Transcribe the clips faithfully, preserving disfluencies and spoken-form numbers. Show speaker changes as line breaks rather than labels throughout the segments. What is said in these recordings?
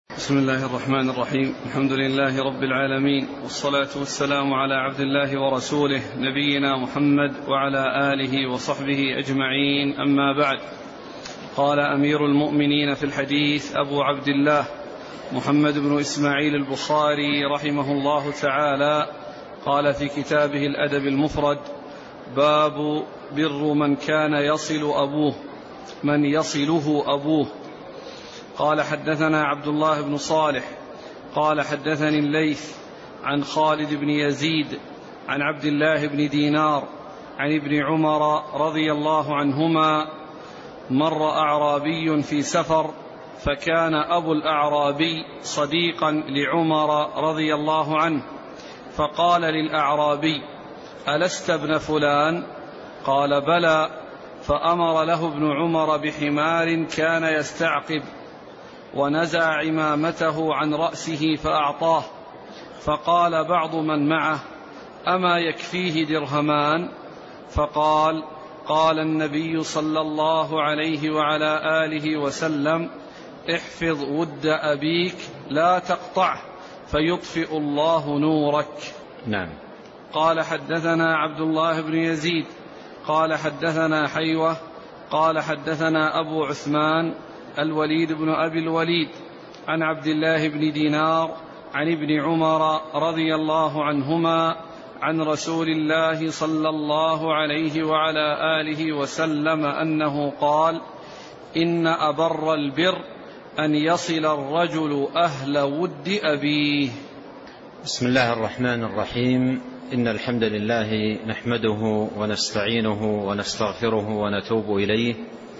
بسم الله الرحمن الرحيم. الحمد لله رب العالمين، والصلاة والسلام على عبد الله ورسوله نبينا محمد وعلى آله وصحبه أجمعين، أما بعد. قال أمير المؤمنين في الحديث أبو عبد الله محمد بن إسماعيل البخاري رحمه الله تعالى، قال في كتابه الأدب المفرد: باب بر من كان يصل أبوه من يصله أبوه. قال حدثنا عبد الله بن صالح قال حدثني الليث عن خالد بن يزيد عن عبد الله بن دينار عن ابن عمر رضي الله عنهما: مر أعرابي في سفر، فكان أبو الأعرابي صديقا لعمر رضي الله عنه، فقال للأعرابي: ألست ابن فلان؟ قال: بلى. فأمر له ابن عمر بحمار كان يستعقب، ونزع عمامته عن رأسه فأعطاه، فقال بعض من معه: أما يكفيه درهمان؟ فقال: قال النبي صلى الله عليه وعلى آله وسلم: احفظ ود أبيك لا تقطعه فيطفئ الله نورك.
نعم.
قال حدثنا عبد الله بن يزيد قال حدثنا حيوة قال حدثنا أبو عثمان الوليد بن أبي الوليد عن عبد الله بن دينار عن ابن عمر رضي الله عنهما عن رسول الله صلى الله عليه وعلى آله وسلم أنه قال: إن أبر البر أن يصل الرجل أهل ود أبيه.
بسم الله الرحمن الرحيم. إن الحمد لله نحمده ونستعينه ونستغفره ونتوب إليه،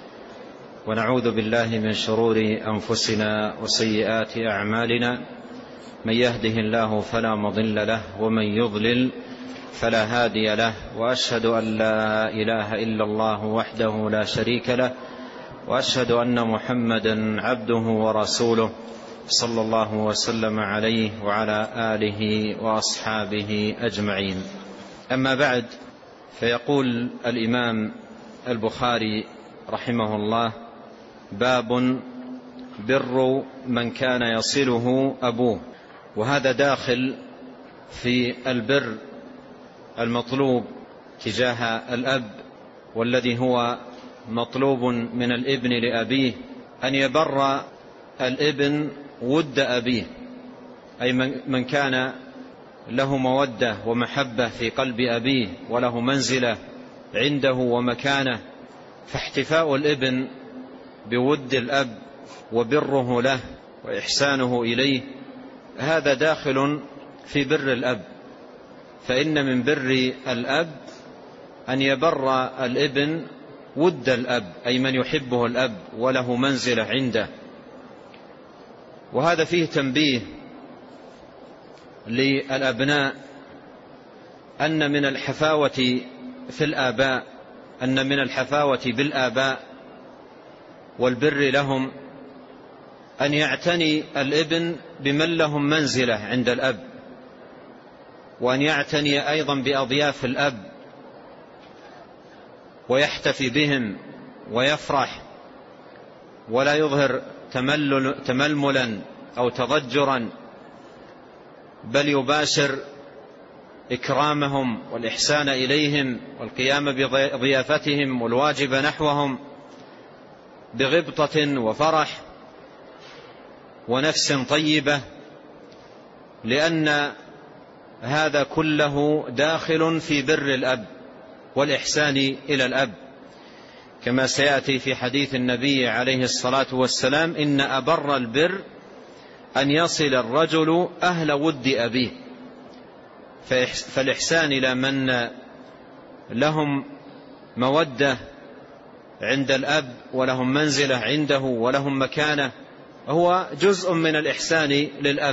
ونعوذ بالله من شرور أنفسنا وسيئات أعمالنا. من يهده الله فلا مضل له، ومن يضلل فلا هادي له، وأشهد أن لا إله إلا الله وحده لا شريك له، وأشهد أن محمدا عبده ورسوله صلى الله وسلم عليه وعلى آله وأصحابه أجمعين. أما بعد، فيقول الإمام البخاري رحمه الله: باب بر من كان يصله أبوه. وهذا داخل في البر المطلوب تجاه الأب، والذي هو مطلوب من الابن لأبيه، أن يبر الابن ود أبيه، أي من كان له مودة ومحبة في قلب أبيه وله منزلة عنده ومكانه، فاحتفاء الابن بود الأب وبره له وإحسانه إليه هذا داخل في بر الأب. فإن من بر الأب أن يبر الابن ود الأب، أي من يحبه الأب وله منزلة عنده. وهذا فيه تنبيه للأبناء أن من الحفاوة في الآباء أن من الحفاوة بالآباء والبر لهم أن يعتني الابن بمن لهم منزلة عند الأب، وأن يعتني أيضا بأضياف الأب ويحتفي بهم ويفرح، ولا يظهر تململا أو تضجرا، بل يباشر إكرامهم والإحسان إليهم والقيام بضيافتهم والواجب نحوهم بغبطة وفرح ونفس طيبة، لأن هذا كله داخل في بر الأب والإحسان إلى الأب، كما سيأتي في حديث النبي عليه الصلاة والسلام: إن أبر البر أن يصل الرجل أهل ود أبيه. فالإحسان إلى من لهم مودة عند الأب ولهم منزلة عنده ولهم مكانة هو جزء من الإحسان للأب.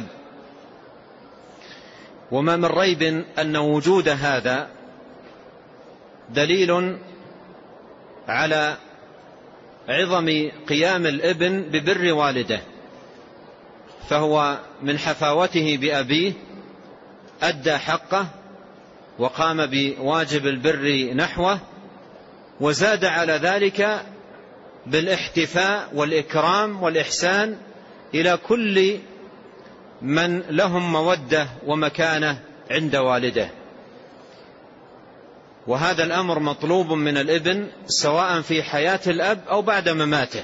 وما من ريب أن وجود هذا دليل على عظم قيام الابن ببر والده، فهو من حفاوته بأبيه أدى حقه وقام بواجب البر نحوه، وزاد على ذلك بالاحتفاء والإكرام والإحسان إلى كل من لهم مودة ومكانة عند والده. وهذا الأمر مطلوب من الابن سواء في حياة الأب أو بعد مماته،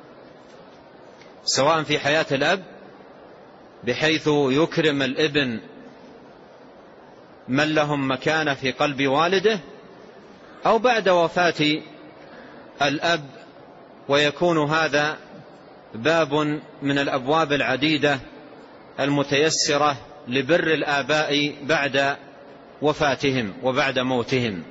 سواء في حياة الأب بحيث يكرم الابن من لهم مكانة في قلب والده، أو بعد وفاة الأب، ويكون هذا باب من الأبواب العديدة المتيسرة لبر الآباء بعد وفاتهم وبعد موتهم.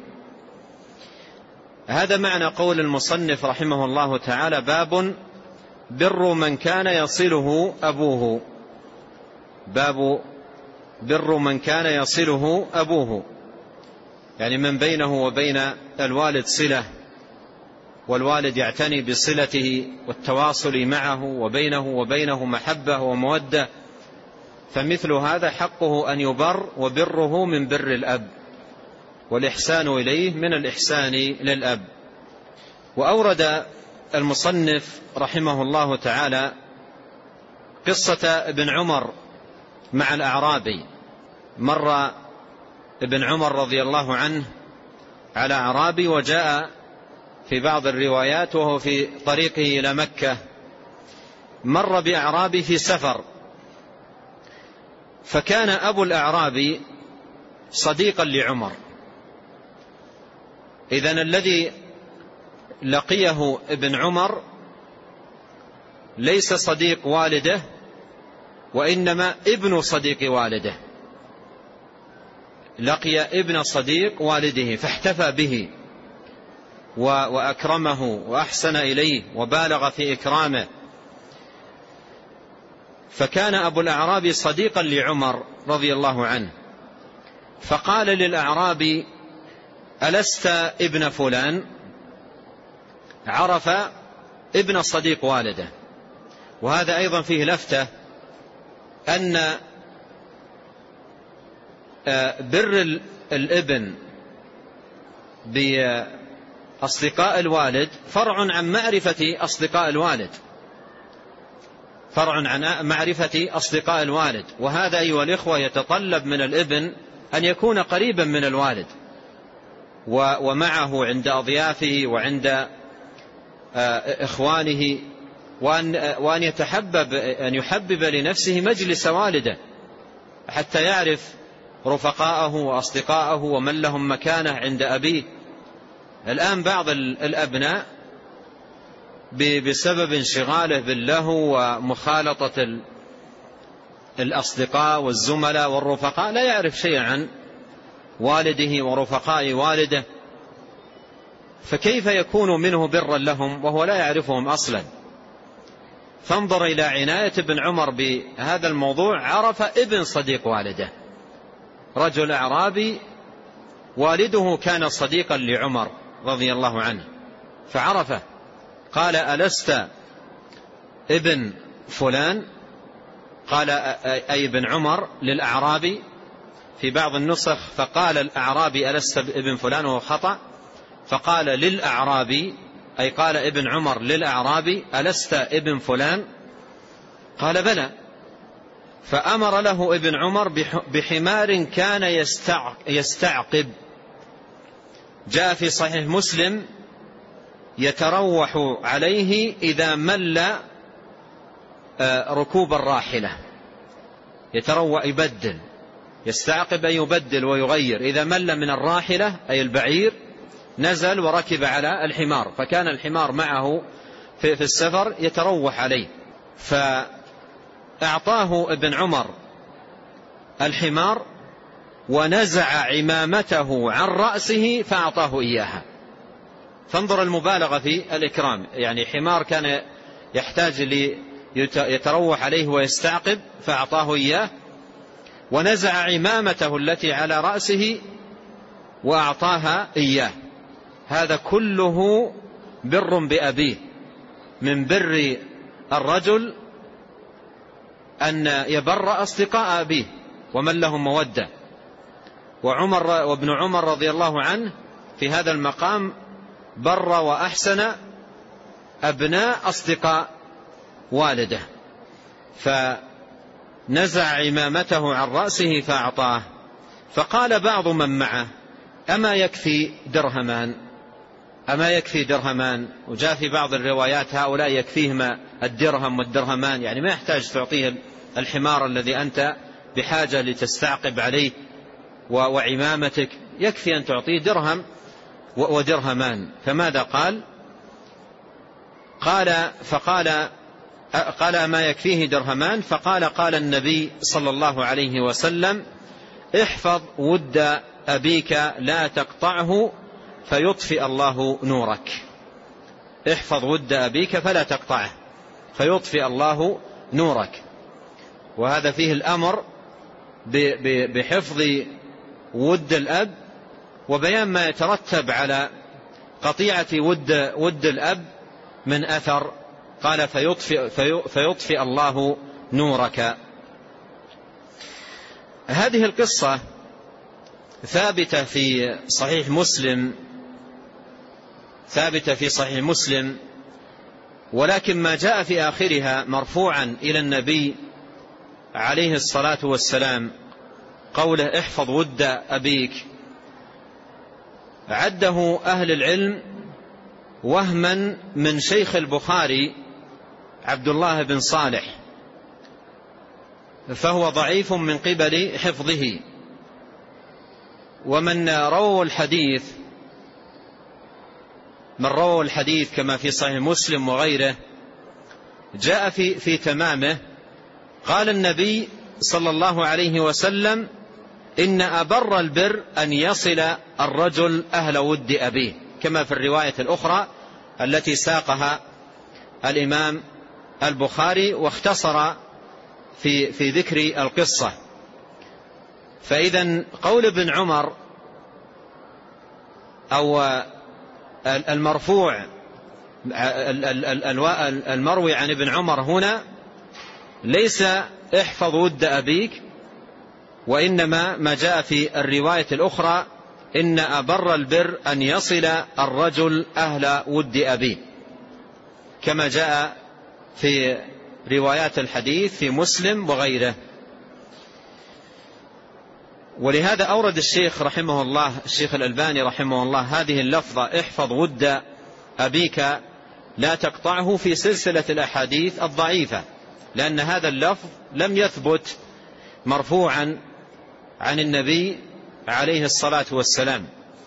هذا معنى قول المصنف رحمه الله تعالى: باب بر من كان يصله أبوه. باب بر من كان يصله أبوه، يعني من بينه وبين الوالد صلة، والوالد يعتني بصلته والتواصل معه، وبينه وبينه محبة ومودة، فمثل هذا حقه أن يبر، وبره من بر الأب، والإحسان إليه من الإحسان للأب. وأورد المصنف رحمه الله تعالى قصة ابن عمر مع الأعرابي. مر ابن عمر رضي الله عنه على أعرابي، وجاء في بعض الروايات وهو في طريقه إلى مكة مر بأعرابي في سفر، فكان أبو الأعرابي صديقا لعمر. إذن الذي لقيه ابن عمر ليس صديق والده، وإنما ابن صديق والده، لقي ابن صديق والده فاحتفى به وأكرمه وأحسن إليه وبالغ في إكرامه. فكان أبو الأعرابي صديقا لعمر رضي الله عنه، فقال للأعرابي: ألست ابن فلان؟ عرف ابن صديق والده. وهذا أيضا فيه لفتة أن بر الابن بأصدقاء الوالد فرع عن معرفة أصدقاء الوالد، فرع عن معرفة أصدقاء الوالد. وهذا أيها الإخوة يتطلب من الابن أن يكون قريبا من الوالد ومعه عند أضيافه وعند إخوانه، وأن, وأن يتحبب أن يحبب لنفسه مجلس والده حتى يعرف رفقاءه وأصدقاءه ومن لهم مكانة عند أبيه. الآن بعض الأبناء بسبب انشغاله باللهو ومخالطة الأصدقاء والزملاء والرفقاء لا يعرف شيئا عن والده ورفقاء والده، فكيف يكون منه برا لهم وهو لا يعرفهم أصلا؟ فانظر إلى عناية ابن عمر بهذا الموضوع. عرف ابن صديق والده، رجل أعرابي والده كان صديقا لعمر رضي الله عنه فعرفه، قال: ألست ابن فلان؟ قال أي ابن عمر للأعرابي. في بعض النسخ فقال الأعرابي: ألست ابن فلان؟ وهو خطأ، فقال للأعرابي، أي قال ابن عمر للأعرابي: ألست ابن فلان؟ قال: بلى. فأمر له ابن عمر بحمار كان يستعقب، جاء في صحيح مسلم: يتروح عليه إذا مل ركوب الراحلة. يتروح يبدل، يستعقب أن يبدل ويغير. إذا مل من الراحلة أي البعير نزل وركب على الحمار، فكان الحمار معه في السفر يتروح عليه، فأعطاه ابن عمر الحمار ونزع عمامته عن رأسه فأعطاه إياها. فانظر المبالغة في الإكرام، يعني حمار كان يحتاج ليتروح عليه ويستعقب فأعطاه إياه، ونزع عمامته التي على رأسه وأعطاها إياه. هذا كله بر بأبيه. من بر الرجل أن يبر أصدقاء أبيه ومن لهم مودة. وعمر وابن عمر رضي الله عنه في هذا المقام بر وأحسن أبناء أصدقاء والده. فنزع عمامته عن رأسه فأعطاه. فقال بعض من معه: أما يكفي درهمان أما يكفي درهمان وجاء في بعض الروايات هؤلاء يكفيهما الدرهم والدرهمان، يعني ما يحتاج تعطيه الحمار الذي أنت بحاجة لتستعقب عليه وعمامتك، يكفي أن تعطيه درهم ودرهمان. فماذا قال؟ قال فقال قال أما يكفيه درهمان؟ فقال قال النبي صلى الله عليه وسلم: احفظ ود أبيك لا تقطعه فيطفئ الله نورك. احفظ ود أبيك فلا تقطعه فيطفئ الله نورك. وهذا فيه الأمر بحفظ ود الأب وبيان ما يترتب على قطيعة ود, ود الأب من أثر. قال فيطفئ, فيطفئ الله نورك. هذه القصة ثابتة في صحيح مسلم ثابتة في صحيح مسلم ولكن ما جاء في آخرها مرفوعا إلى النبي عليه الصلاة والسلام قوله: احفظ ود أبيك، عده أهل العلم وهما من شيخ البخاري عبد الله بن صالح، فهو ضعيف من قبل حفظه. ومن رووا الحديث من رووا الحديث كما في صحيح مسلم وغيره جاء في, في تمامه قال النبي صلى الله عليه وسلم: إن أبر البر أن يصل الرجل أهل ود أبيه، كما في الرواية الأخرى التي ساقها الإمام البخاري واختصر في, في ذكر القصة. فإذا قول ابن عمر أو المرفوع المروي عن ابن عمر هنا ليس احفظ ود أبيك، وإنما ما جاء في الرواية الأخرى: إن أبر البر أن يصل الرجل أهل ود أبيه، كما جاء في روايات الحديث في مسلم وغيره. ولهذا أورد الشيخ رحمه الله الشيخ الألباني رحمه الله هذه اللفظة: احفظ ود أبيك لا تقطعه في سلسلة الأحاديث الضعيفة، لأن هذا اللفظ لم يثبت مرفوعا عن النبي عليه الصلاة والسلام.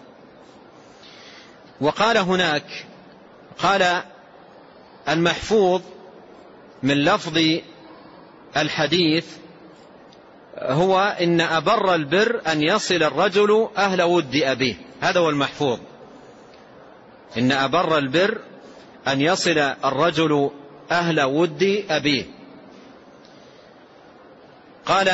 وقال هناك قال المحفوظ من لفظ الحديث هو إن أبر البر أن يصل الرجل أهل ود أبيه، هذا هو المحفوظ، إن أبر البر أن يصل الرجل أهل ود أبيه. قال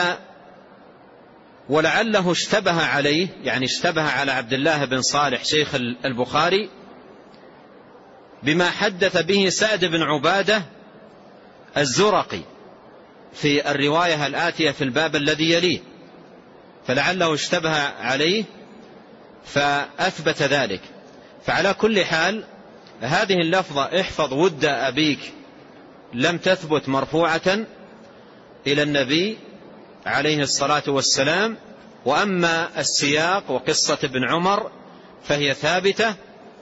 ولعله اشتبه عليه، يعني اشتبه على عبد الله بن صالح شيخ البخاري بما حدث به سعد بن عبادة الزرقي في الرواية الآتية في الباب الذي يليه، فلعله اشتبه عليه فأثبت ذلك. فعلى كل حال هذه اللفظة احفظ ود أبيك لم تثبت مرفوعة إلى النبي عليه الصلاة والسلام، وأما السياق وقصة ابن عمر فهي ثابتة،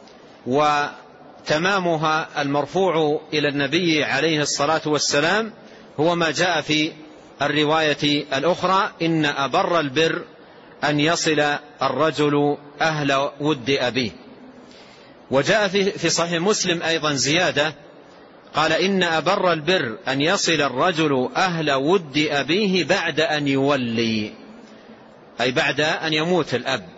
وتمامها المرفوع إلى النبي عليه الصلاة والسلام هو ما جاء في الرواية الأخرى: إن أبر البر أن يصل الرجل أهل ود أبيه. وجاء في صحيح مسلم أيضا زيادة قال: إن أبر البر أن يصل الرجل أهل ود أبيه بعد أن يولي، أي بعد أن يموت الأب.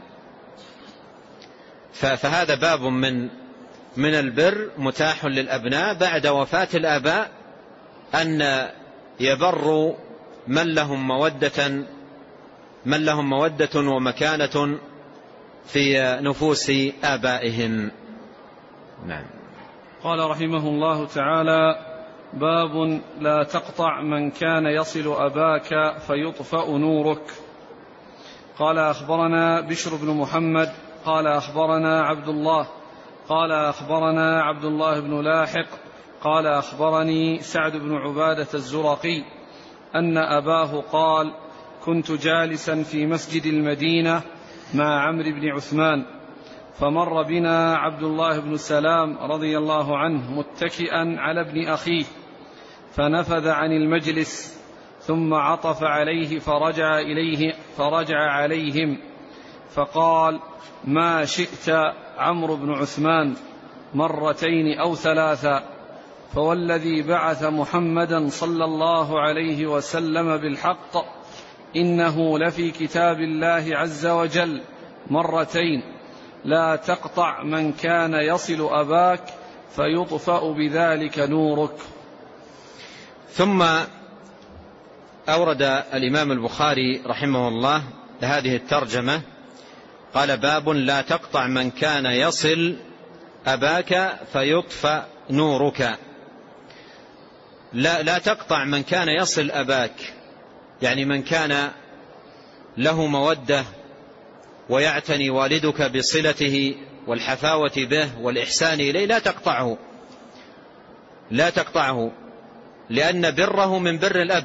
فهذا باب من من البر متاح للأبناء بعد وفاة الآباء، أن يبروا من لهم مودة من لهم مودة ومكانة في نفوس آبائهم. نعم.
قال رحمه الله تعالى: باب لا تقطع من كان يصل أباك فيطفأ نورك. قال أخبرنا بشر بن محمد قال أخبرنا عبد الله قال أخبرنا عبد الله بن لاحق قال أخبرني سعد بن عبادة الزرقي أن أباه قال: كنت جالسا في مسجد المدينة مع عمرو بن عثمان، فمر بنا عبد الله بن سلام رضي الله عنه متكئا على ابن أخيه، فنفذ عن المجلس ثم عطف عليه فرجع إليه فرجع عليهم فقال: ما شئت عمرو بن عثمان، مرتين أو ثلاثا، فوالذي بعث محمدا صلى الله عليه وسلم بالحق إنه لفي كتاب الله عز وجل مرتين، لا تقطع من كان يصل أباك فيطفأ بذلك نورك.
ثم أورد الإمام البخاري رحمه الله هذه الترجمة، قال: باب لا تقطع من كان يصل أباك فيطفأ نورك. لا, لا تقطع من كان يصل أباك، يعني من كان له مودة ويعتني والدك بصلته والحفاوة به والإحسان إليه، لا تقطعه لا تقطعه لأن بره من بر الأب،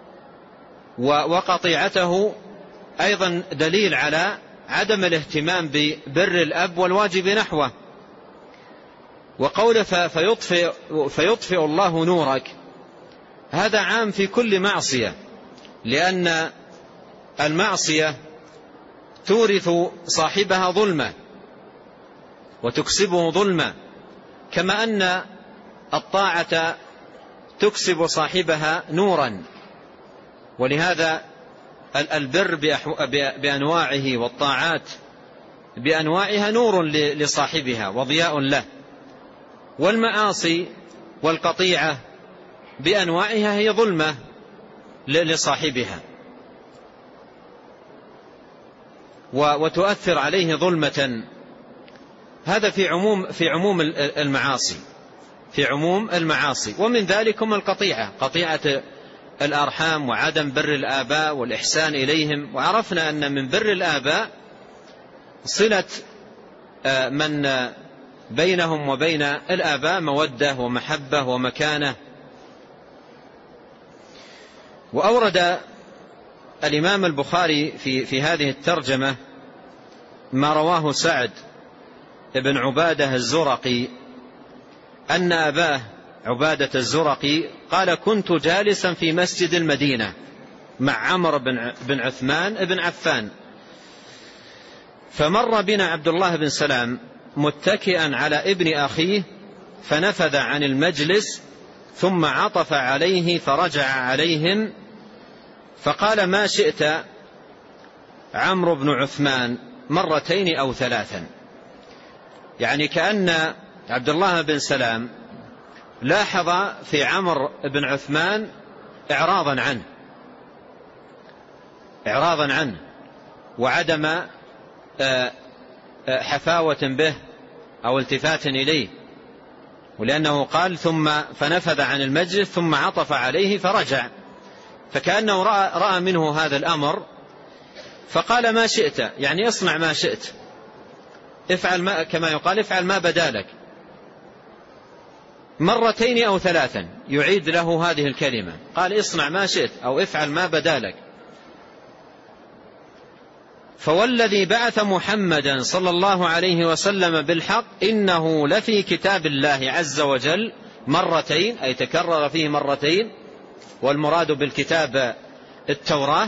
وقطيعته أيضا دليل على عدم الاهتمام ببر الأب والواجب نحوه. وقوله فيطفئ, فيطفئ الله نورك، هذا عام في كل معصية، لأن المعصية تورث صاحبها ظلمة وتكسبه ظلمة، كما أن الطاعة تكسب صاحبها نورا. ولهذا البر بأنواعه والطاعات بأنواعها نور لصاحبها وضياء له، والمعاصي والقطيعة بأنواعها هي ظلمة لصاحبها وتؤثر عليه ظلمة. هذا في عموم في عموم المعاصي في عموم المعاصي ومن ذلكم القطيعة، قطيعة الأرحام وعدم بر الآباء والإحسان إليهم. وعرفنا أن من بر الآباء صلة من بينهم وبين الآباء مودة ومحبة ومكانة. وأورد الإمام البخاري في, في هذه الترجمة ما رواه سعد بن عبادة الزرقي أن أباه عبادة الزرقي قال: كنت جالسا في مسجد المدينة مع عمرو بن عثمان بن عفان، فمر بنا عبد الله بن سلام متكئا على ابن أخيه، فنفذ عن المجلس ثم عطف عليه فرجع عليهم فقال: ما شئت عمرو بن عثمان، مرتين أو ثلاثا. يعني كأن عبد الله بن سلام لاحظ في عمرو بن عثمان إعراضا عنه إعراضا عنه وعدم حفاوة به أو التفات إليه، ولأنه قال ثم فنفذ عن المجلس ثم عطف عليه فرجع، فكأنه رأى, رأى منه هذا الأمر فقال: ما شئت، يعني اصنع ما شئت، افعل ما كما يقال افعل ما بدالك، مرتين أو ثلاثا. يعيد له هذه الكلمة، قال: اصنع ما شئت أو افعل ما بدالك. فوالذي بعث محمدا صلى الله عليه وسلم بالحق إنه لفي كتاب الله عز وجل مرتين، أي تكرر فيه مرتين، والمراد بالكتاب التوراة.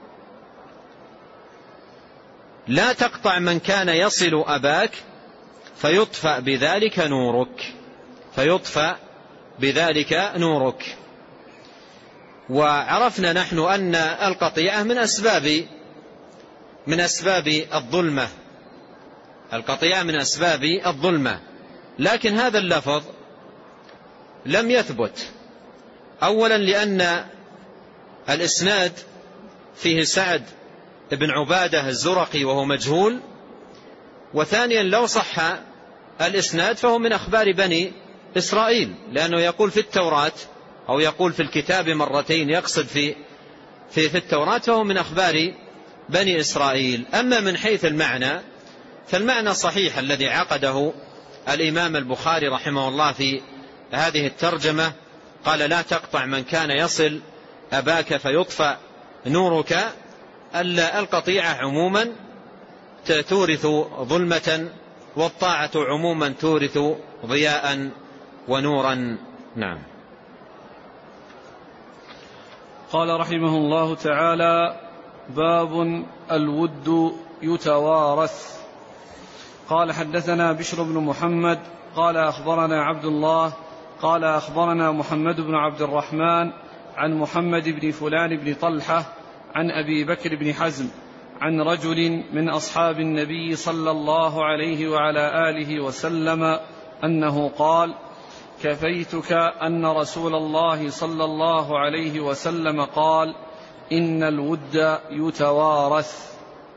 لا تقطع من كان يصل أباك فيطفأ بذلك نورك فيطفأ بذلك نورك. وعرفنا نحن أن القطيعة من أسباب من أسباب الظلمة القطيعة من أسباب الظلمة لكن هذا اللفظ لم يثبت، أولا لأن الإسناد فيه سعد بن عبادة الزرقي وهو مجهول، وثانيا لو صح الإسناد فهو من أخبار بني إسرائيل، لأنه يقول في التوراة أو يقول في الكتاب مرتين، يقصد في في, في التوراة، فهو من أخبار بني إسرائيل. أما من حيث المعنى فالمعنى صحيح الذي عقده الإمام البخاري رحمه الله في هذه الترجمة، قال: لا تقطع من كان يصل أباك فيطفأ نورك. القطيعة عموما تورث ظلمة، والطاعة عموما تورث ضياء ونورا. نعم.
قال رحمه الله تعالى: باب الود يتوارث. قال: حدثنا بشر بن محمد قال أخبرنا عبد الله قال أخبرنا محمد بن عبد الرحمن عن محمد بن فلان بن طلحة عن أبي بكر بن حزم عن رجل من أصحاب النبي صلى الله عليه وعلى آله وسلم أنه قال: كفيتك أن رسول الله صلى الله عليه وسلم قال: إن الود يتوارث.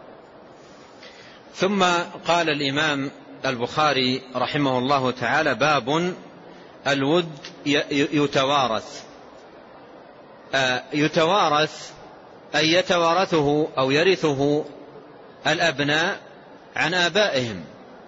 ثم قال الإمام البخاري رحمه الله تعالى: باب الود يتوارث. يتوارث أي يتوارثه أو يرثه الأبناء عن آبائهم،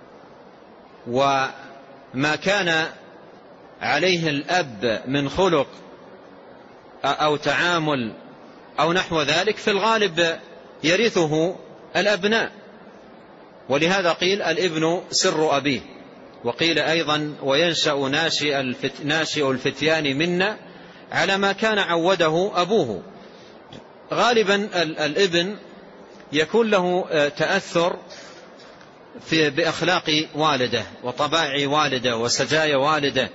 وما كان عليه الأب من خلق أو تعامل أو نحو ذلك في الغالب يرثه الأبناء. ولهذا قيل: الابن سر أبيه. وقيل أيضا: وينشأ ناشئ الفتيان منا على ما كان عوده أبوه. غالبا الابن يكون له تأثر في بأخلاق والده وطباع والده وسجايا والده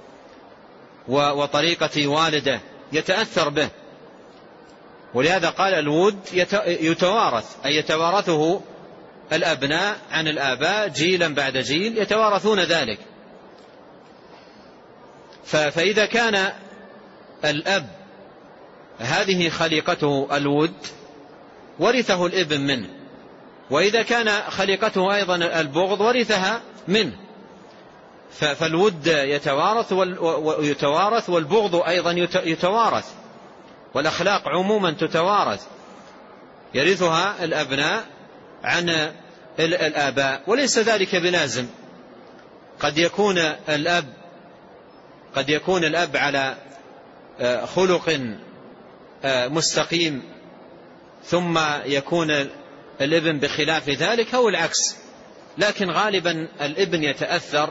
وطريقة والده، يتأثر به. ولهذا قال: الود يتوارث، أي يتوارثه الأبناء عن الآباء جيلا بعد جيل، يتوارثون ذلك. فإذا كان الأب هذه خليقته الود ورثه الابن منه، وإذا كان خليقته أيضا البغض ورثها منه. فالود يتوارث ويتوارث والبغض أيضا يتوارث، والأخلاق عموما تتوارث، يرثها الأبناء عن الآباء. وليس ذلك بلازم، قد يكون الأب قد يكون الأب على خلق مستقيم ثم يكون الابن بخلاف ذلك أو العكس، لكن غالبا الابن يتأثر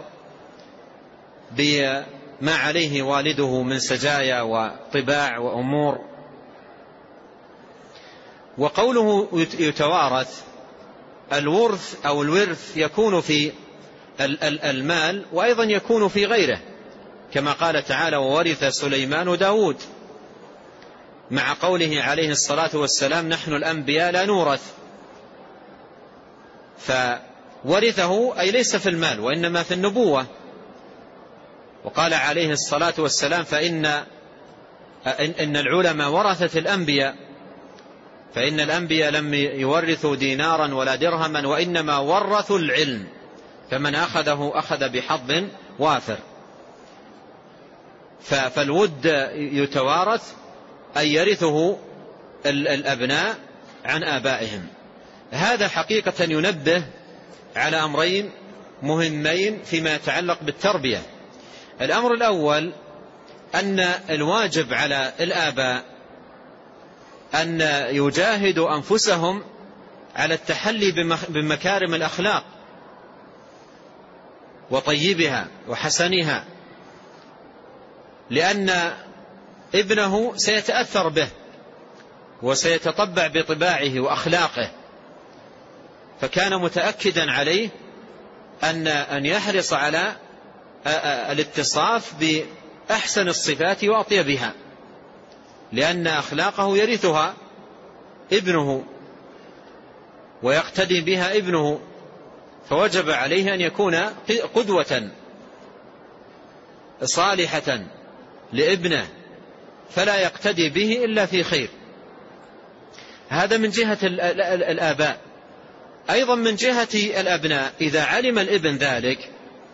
بما عليه والده من سجايا وطباع وأمور. وقوله يتوارث، الورث أو الورث يكون في المال وأيضا يكون في غيره، كما قال تعالى: وورث سليمان داود، مع قوله عليه الصلاة والسلام: نحن الأنبياء لا نورث. فورثه أي ليس في المال وإنما في النبوة. وقال عليه الصلاة والسلام: فإن إن العلماء ورثة الأنبياء، فإن الأنبياء لم يورثوا دينارا ولا درهما وإنما ورثوا العلم، فمن أخذه أخذ بحظ وافر. فالود يتوارث أي يرثه الأبناء عن آبائهم. هذا حقيقة ينبه على أمرين مهمين فيما يتعلق بالتربية. الأمر الأول أن الواجب على الآباء أن يجاهدوا أنفسهم على التحلي بمكارم الأخلاق وطيبها وحسنها، لأن ابنه سيتأثر به وسيتطبع بطباعه وأخلاقه، فكان متأكدا عليه أن أن يحرص على الاتصاف بأحسن الصفات وأطيبها، لأن أخلاقه يرثها ابنه ويقتدي بها ابنه، فوجب عليه أن يكون قدوة صالحة لابنه، فلا يقتدي به إلا في خير. هذا من جهة الآباء. أيضا من جهة الأبناء، إذا علم الابن ذلك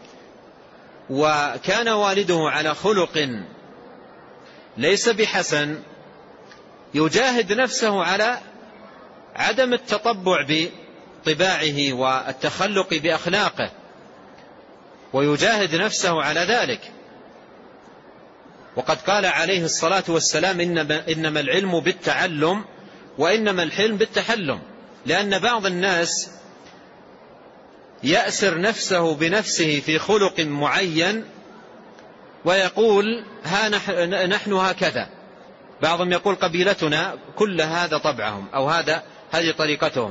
وكان والده على خلق ليس بحسن، يجاهد نفسه على عدم التطبع بطباعه والتخلق بأخلاقه، ويجاهد نفسه على ذلك. وقد قال عليه الصلاة والسلام إنما, إنما العلم بالتعلم وإنما الحلم بالتحلم، لأن بعض الناس يأسر نفسه بنفسه في خلق معين ويقول ها نحن هكذا. بعضهم يقول قبيلتنا كل هذا طبعهم، أو هذا هذه طريقتهم،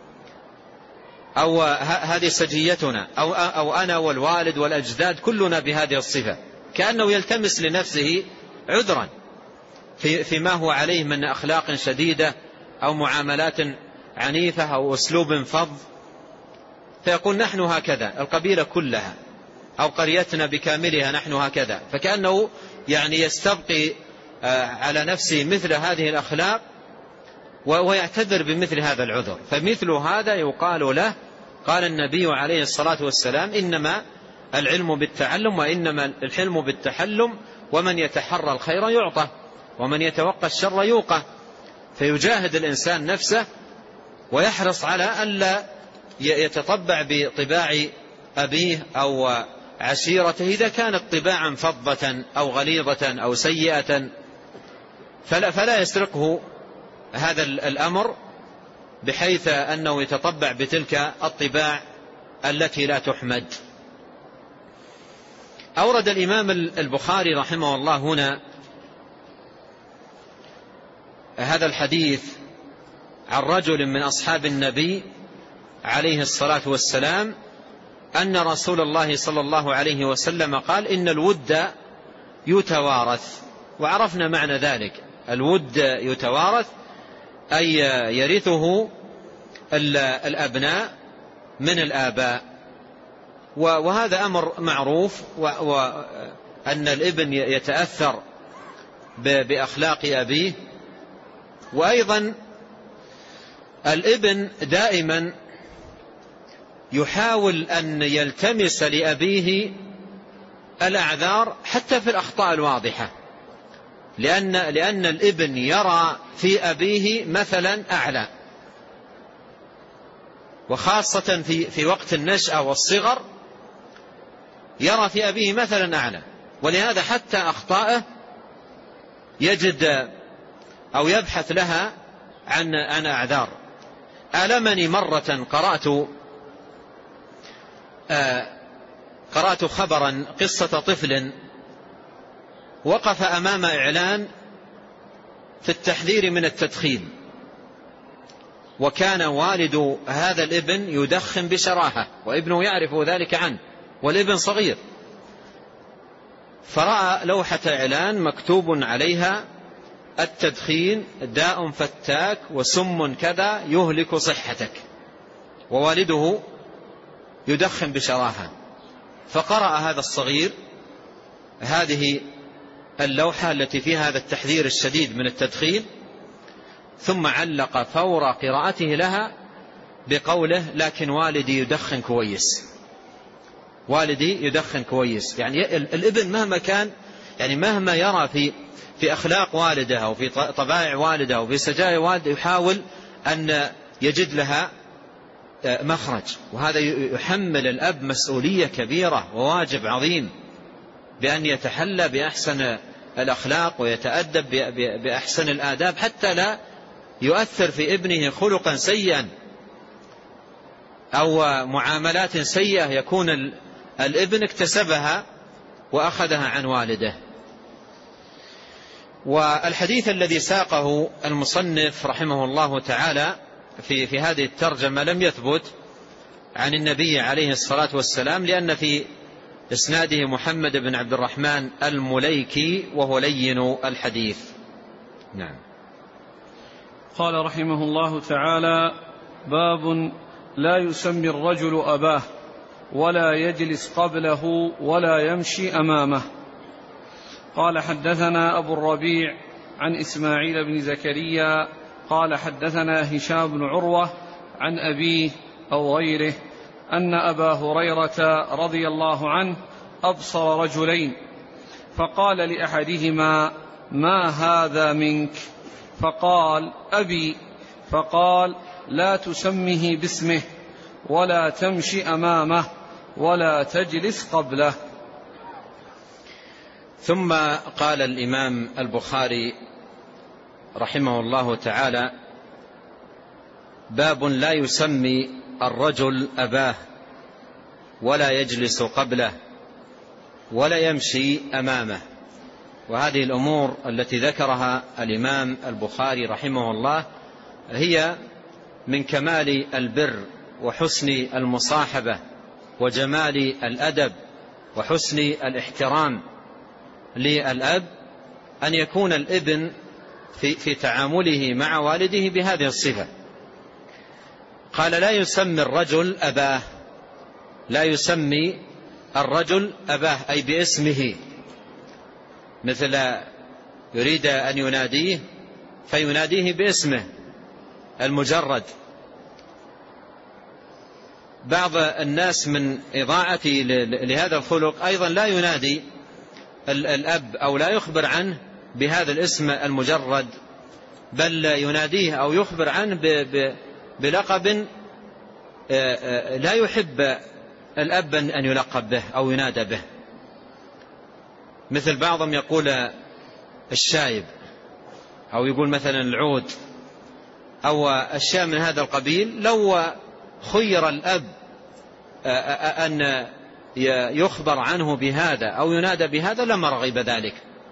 أو هذه سجيتنا، أو, أو أنا والوالد والأجداد كلنا بهذه الصفة، كأنه يلتمس لنفسه عذرا في فيما هو عليه من أخلاق شديدة أو معاملات عنيفة أو أسلوب فظ، فيقول نحن هكذا، القبيلة كلها أو قريتنا بكاملها نحن هكذا، فكأنه يعني يستبقي على نفسه مثل هذه الأخلاق ويعتذر بمثل هذا العذر. فمثل هذا يقال له، قال النبي عليه الصلاة والسلام إنما العلم بالتعلم وإنما الحلم بالتحلم، ومن يتحرى الخير يعطى ومن يتوقى الشر يوقى. فيجاهد الإنسان نفسه ويحرص على ألا يتطبع بطباع أبيه أو عشيرته إذا كانت طباعا فظة أو غليظة أو سيئة، فلا, فلا يسرقه هذا الأمر بحيث أنه يتطبع بتلك الطباع التي لا تحمد. أورد الإمام البخاري رحمه الله هنا هذا الحديث عن رجل من أصحاب النبي عليه الصلاة والسلام أن رسول الله صلى الله عليه وسلم قال إن الود يتوارث. وعرفنا معنى ذلك، الود يتوارث أي يرثه الأبناء من الآباء، وهذا أمر معروف، وأن الابن يتأثر بأخلاق أبيه. وأيضا الابن دائما يحاول أن يلتمس لأبيه الأعذار حتى في الأخطاء الواضحة، لأن, لأن الابن يرى في أبيه مثلا أعلى، وخاصة في, في وقت النشأة والصغر يرى في أبيه مثلا أعلى، ولهذا حتى أخطائه يجد أو يبحث لها عن, عن أعذار. ألمني مرة قرأت آه قرأت خبرا قصة طفل وقف أمام إعلان في التحذير من التدخين، وكان والد هذا الابن يدخن بشراهة وابنه يعرف ذلك عنه والابن صغير، فرأى لوحة إعلان مكتوب عليها التدخين داء فتاك وسم كذا يهلك صحتك، ووالده يدخن بشراهة. فقرأ هذا الصغير هذه اللوحة التي فيها هذا التحذير الشديد من التدخين، ثم علق فور قراءته لها بقوله لكن والدي يدخن كويس، والدي يدخن كويس. يعني الابن مهما كان، يعني مهما يرى في في أخلاق والده أو في طبائع والده أو في سجايا والده يحاول أن يجد لها مخرج، وهذا يحمل الأب مسؤولية كبيرة وواجب عظيم بأن يتحلى بأحسن الأخلاق ويتأدب بأحسن الآداب حتى لا يؤثر في ابنه خلقا سيئا أو معاملات سيئة يكون الابن اكتسبها وأخذها عن والده. والحديث الذي ساقه المصنف رحمه الله تعالى في, في هذه الترجمة لم يثبت عن النبي عليه الصلاة والسلام، لأن في إسناده محمد بن عبد الرحمن المليكي وهو لين الحديث. نعم.
قال رحمه الله تعالى: باب لا يسمي الرجل أباه ولا يجلس قبله ولا يمشي أمامه. قال: حدثنا أبو الربيع عن إسماعيل بن زكريا قال: حدثنا هشام بن عروة عن أبيه أو غيره أن أبا هريرة رضي الله عنه أبصر رجلين، فقال لأحدهما: ما هذا منك؟ فقال: أبي. فقال: لا تسمه باسمه ولا تمشي أمامه ولا تجلس قبله.
ثم قال الإمام البخاري رحمه الله تعالى: باب لا يسمي الرجل أباه ولا يجلس قبله ولا يمشي أمامه. وهذه الأمور التي ذكرها الإمام البخاري رحمه الله هي من كمال البر وحسن المصاحبة وجمال الأدب وحسن الاحترام للأب، أن يكون الابن في, في تعامله مع والده بهذه الصفة. قال: لا يسمي الرجل أباه، لا يسمي الرجل أباه أي باسمه، مثل يريد أن يناديه فيناديه باسمه المجرد. بعض الناس من إضاعته لهذا الخلق أيضا لا ينادي الأب أو لا يخبر عنه بهذا الاسم المجرد، بل يناديه أو يخبر عنه بلقب لا يحب الأب أن يلقب به أو ينادى به. مثل بعضهم يقول الشايب، أو يقول مثلا العود، أو أشياء من هذا القبيل. لو خير الأب أن يخبر عنه بهذا أو ينادى بهذا لما رغب ذلك.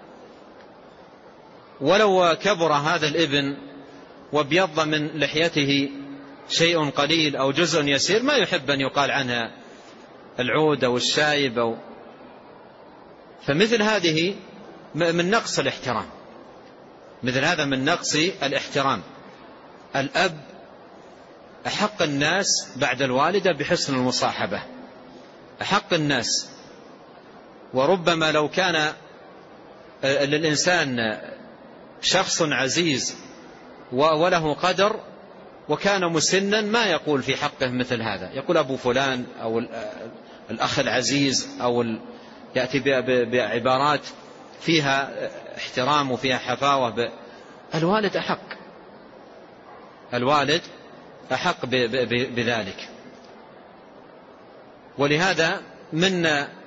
ولو كبر هذا الابن وابيض من لحيته شيء قليل أو جزء يسير ما يحب أن يقال عنها العود أو الشايب أو فمثل هذه من نقص الاحترام، مثل هذا من نقص الاحترام. الأب أحق الناس بعد الوالدة بحسن المصاحبة، أحق الناس. وربما لو كان للإنسان شخص عزيز وله قدر وكان مسنا ما يقول في حقه مثل هذا، يقول أبو فلان أو الأخ العزيز، أو يأتي بعبارات فيها احترام وفيها حفاوة. الوالد أحق، الوالد أحق بذلك. ولهذا من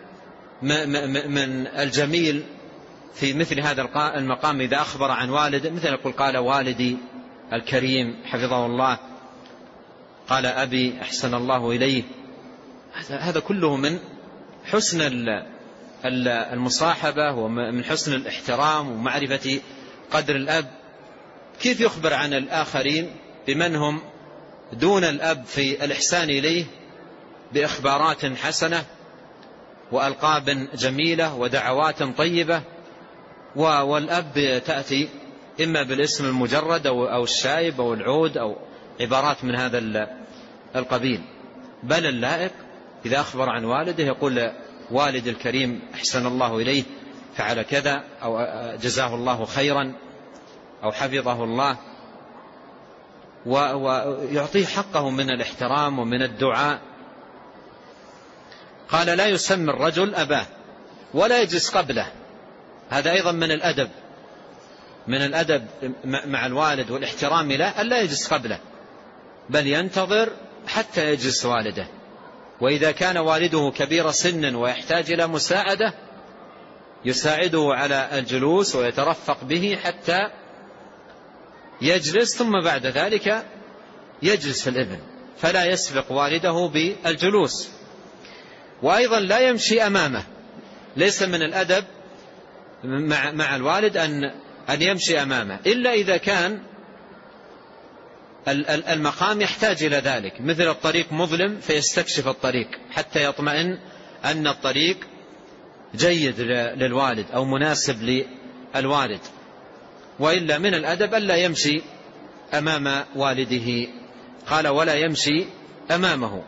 من الجميل في مثل هذا المقام إذا أخبر عن والد، مثل يقول: قال والدي الكريم حفظه الله، قال أبي أحسن الله إليه. هذا كله من حسن المصاحبة ومن حسن الاحترام ومعرفة قدر الأب. كيف يخبر عن الآخرين بمن هم دون الأب في الإحسان إليه بإخبارات حسنة وألقاب جميلة ودعوات طيبة، والأب تأتي إما بالاسم المجرد أو الشايب أو العود أو عبارات من هذا القبيل. بل اللائق إذا أخبر عن والده يقول: والد الكريم أحسن الله إليه فعل كذا، أو جزاه الله خيرا، أو حفظه الله، ويعطيه حقه من الاحترام ومن الدعاء. قال: لا يسمي الرجل أباه ولا يجلس قبله. هذا أيضا من الأدب، من الأدب مع الوالد والاحترام له، ألا يجلس قبله بل ينتظر حتى يجلس والده. وإذا كان والده كبير سن ويحتاج إلى مساعدة يساعده على الجلوس ويترفق به حتى يجلس، ثم بعد ذلك يجلس الابن، فلا يسبق والده بالجلوس. وأيضا لا يمشي أمامه، ليس من الأدب مع, مع الوالد أن, أن يمشي أمامه إلا إذا كان المقام يحتاج إلى ذلك، مثل الطريق مظلم فيستكشف الطريق حتى يطمئن أن الطريق جيد للوالد أو مناسب للوالد. وإلا من الأدب ألا يمشي أمام والده. قال: ولا يمشي أمامه.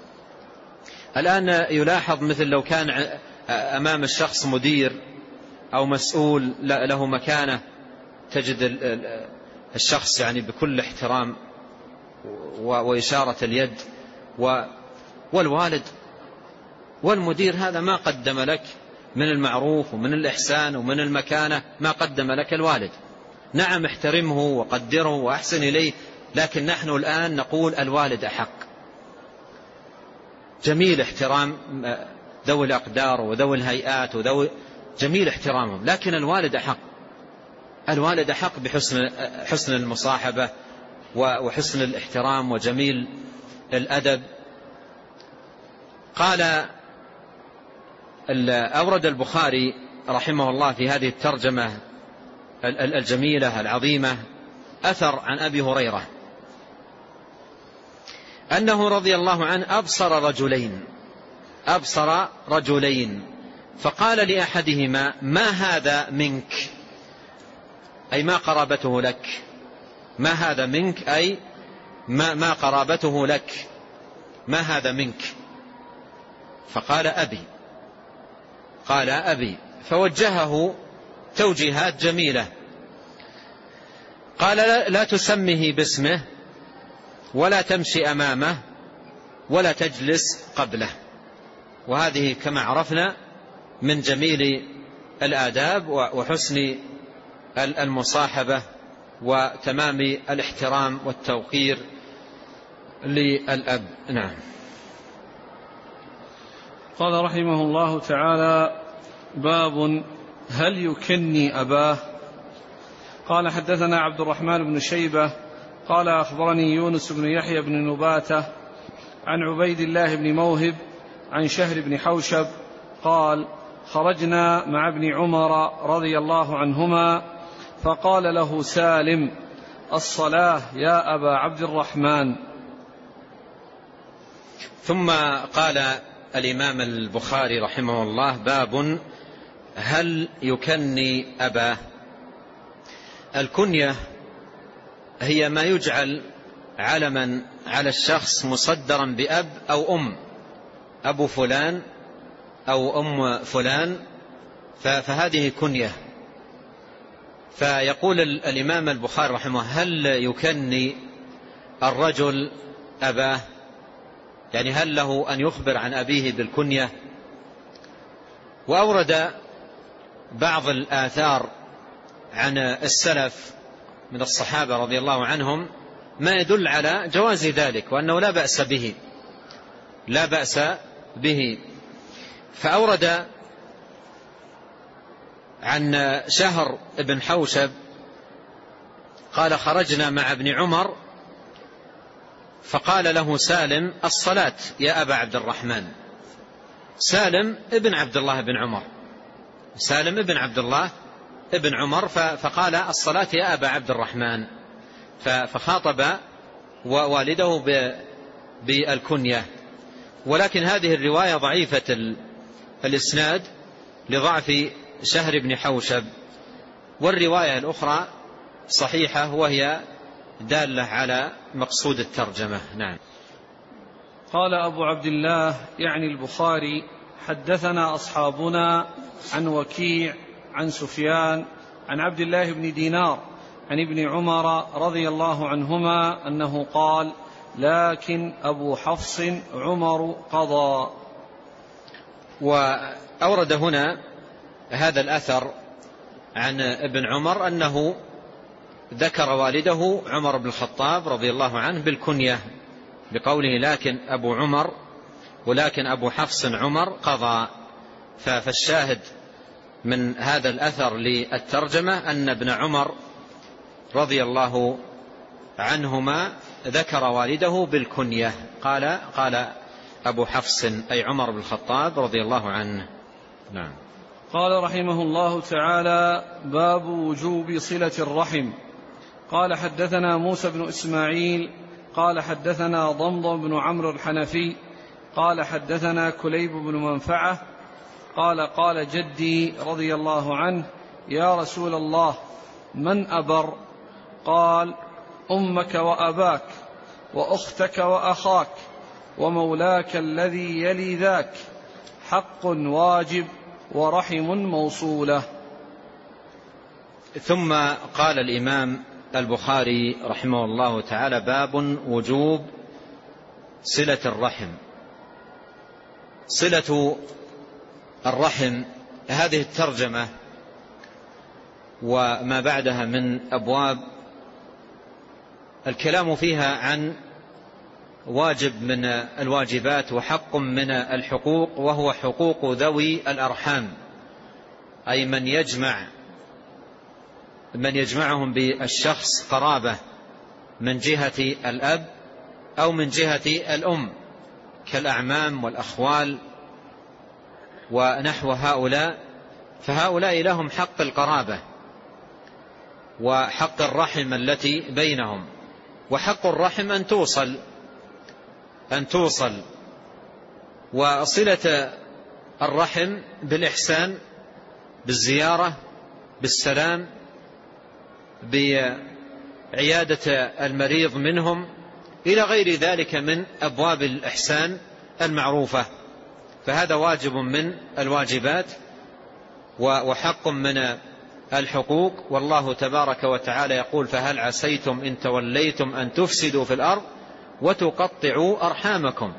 الآن يلاحظ مثل لو كان أمام الشخص مدير أو مسؤول له مكانة، تجد الشخص يعني بكل احترام وإشارة اليد، والوالد والمدير هذا ما قدم لك من المعروف ومن الإحسان ومن المكانة ما قدم لك الوالد. نعم احترمه وقدره وأحسن إليه، لكن نحن الآن نقول الوالد أحق. جميل احترام ذوي الأقدار وذوي الهيئات وذوي جميل احترامهم، لكن الوالد أحق، الوالد أحق بحسن حسن المصاحبة وحسن الاحترام وجميل الأدب. قال أورد البخاري رحمه الله في هذه الترجمة الجميلة العظيمة أثر عن أبي هريرة أنه رضي الله عنه أبصر رجلين أبصر رجلين فقال لأحدهما: ما هذا منك؟ أي ما قرابته لك، ما هذا منك أي ما, ما قرابته لك، ما هذا منك؟ فقال: أبي. قال: أبي. فوجهه توجيهات جميلة، قال: لا تسمه باسمه، ولا تمشي أمامه، ولا تجلس قبله. وهذه كما عرفنا من جميل الآداب وحسن المصاحبة وتمام الاحترام والتوقير للأب. نعم.
قال رحمه الله تعالى: باب هل يكني أباه؟ قال: حدثنا عبد الرحمن بن شيبة قال: أخبرني يونس بن يحيى بن نباتة عن عبيد الله بن موهب عن شهر بن حوشب قال: خرجنا مع ابن عمر رضي الله عنهما فقال له سالم: الصلاة يا أبا عبد الرحمن.
ثم قال الإمام البخاري رحمه الله: باب هل يكني أباه. الكنية هي ما يجعل علما على الشخص مصدرا بأب أو أم، أبو فلان أو أم فلان، فهذه كنية. فيقول الإمام البخاري رحمه: هل يكني الرجل أباه؟ يعني هل له أن يخبر عن أبيه بالكنية؟ وأورد بعض الآثار عن السلف من الصحابة رضي الله عنهم ما يدل على جواز ذلك، وأنه لا بأس به لا بأس به. فأورد عن شهر بن حوشب قال: خرجنا مع ابن عمر فقال له سالم: الصلاة يا أبا عبد الرحمن. سالم ابن عبد الله بن عمر، سالم ابن عبد الله ابن عمر، فقال: الصلاة يا أبا عبد الرحمن، فخاطب ووالده بالكنية. ولكن هذه الرواية ضعيفة الإسناد لضعف شهر بن حوشب، والرواية الأخرى صحيحة وهي دالة على مقصود الترجمة. نعم.
قال أبو عبد الله يعني البخاري: حدثنا أصحابنا عن وكيع عن سفيان عن عبد الله بن دينار عن ابن عمر رضي الله عنهما أنه قال: لكن أبو حفص عمر قضى.
وأورد هنا هذا الأثر عن ابن عمر أنه ذكر والده عمر بن الخطاب رضي الله عنه بالكنية بقوله: لكن أبو عمر، ولكن أبو حفص عمر قضى. فالشاهد من هذا الأثر للترجمة أن ابن عمر رضي الله عنهما ذكر والده بالكنية، قال قال أبو حفص أي عمر بن الخطاب رضي الله عنه. نعم.
قال رحمه الله تعالى: باب وجوب صلة الرحم. قال: حدثنا موسى بن إسماعيل قال: حدثنا ضمضم بن عمرو الحنفي قال: حدثنا كليب بن منفعة قال: قال جدي رضي الله عنه: يا رسول الله، من أبر؟ قال: أمك وأباك وأختك وأخاك ومولاك الذي يلي ذاك، حق واجب ورحم موصولة.
ثم قال الإمام البخاري رحمه الله تعالى: باب وجوب صلة الرحم. صلة الرحم هذه الترجمة وما بعدها من أبواب الكلام فيها عن واجب من الواجبات وحق من الحقوق، وهو حقوق ذوي الأرحام أي من يجمع من يجمعهم بالشخص قرابة من جهة الأب أو من جهة الأم كالأعمام والأخوال ونحو هؤلاء، فهؤلاء لهم حق القرابة وحق الرحم التي بينهم. وحق الرحم أن توصل أن توصل وصلة الرحم بالإحسان، بالزيارة، بالسلام، بعيادة المريض منهم، إلى غير ذلك من أبواب الإحسان المعروفة. فهذا واجب من الواجبات وحق من الحقوق. والله تبارك وتعالى يقول: فهل عسيتم إن توليتم أن تفسدوا في الأرض وتقطعوا أرحامكم.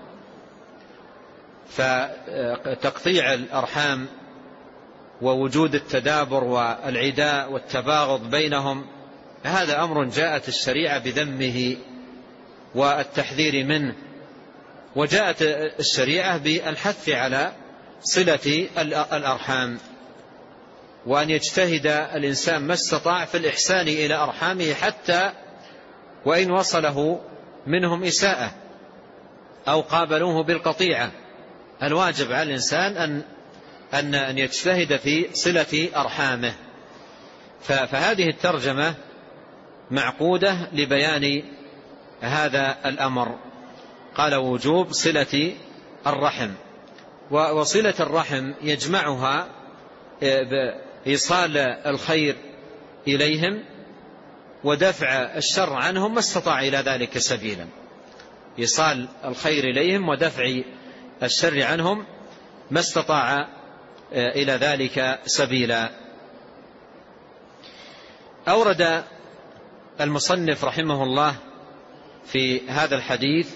فتقطيع الأرحام ووجود التدابر والعداء والتباغض بينهم هذا أمر جاءت الشريعة بذمه والتحذير منه، وجاءت الشريعة بالحث على صلة الأرحام، وأن يجتهد الإنسان ما استطاع في الإحسان إلى أرحامه حتى وإن وصله منهم إساءة أو قابلوه بالقطيعة. الواجب على الإنسان أن أن أن يجتهد في صلة أرحامه. فهذه الترجمة معقودة لبيان هذا الأمر. قال: وجوب صلة الرحم. وصلة الرحم يجمعها بإيصال الخير إليهم ودفع الشر عنهم ما استطاع إلى ذلك سبيلا. إيصال الخير إليهم ودفع الشر عنهم ما استطاع إلى ذلك سبيلا. أورد المصنف رحمه الله في هذا الحديث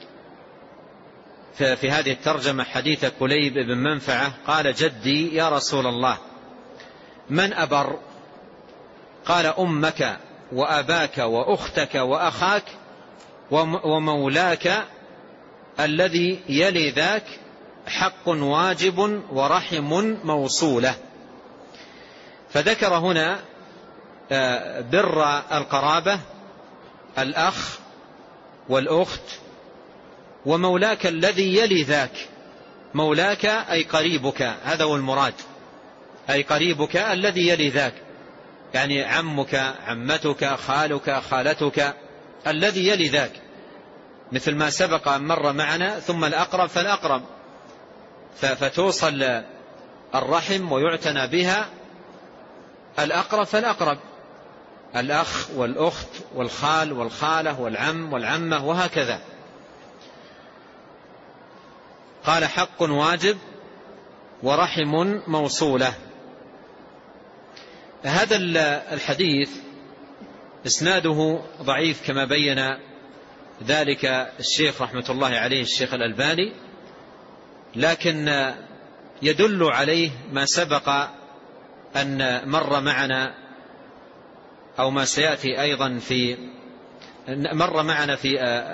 في هذه الترجمة حديث كليب بن منفعة قال: جدي يا رسول الله من أبر؟ قال: أمك وأباك وأختك وأخاك ومولاك الذي يلي ذاك حق واجب ورحم موصولة. فذكر هنا بر القرابة، الأخ والأخت، ومولاك الذي يلي ذاك. مولاك أي قريبك، هذا هو المراد، أي قريبك الذي يلي ذاك، يعني عمك، عمتك، خالك، خالتك، الذي يلي ذاك، مثل ما سبق أن مر معنا. ثم الأقرب فالأقرب، فتوصل الرحم ويعتنى بها الأقرب فالأقرب، الأخ والأخت والخال والخالة والعم والعمة وهكذا. قال: حق واجب ورحم موصولة. هذا الحديث إسناده ضعيف كما بين ذلك الشيخ رحمة الله عليه الشيخ الألباني، لكن يدل عليه ما سبق أن مر معنا أو ما سيأتي أيضا في مر معنا في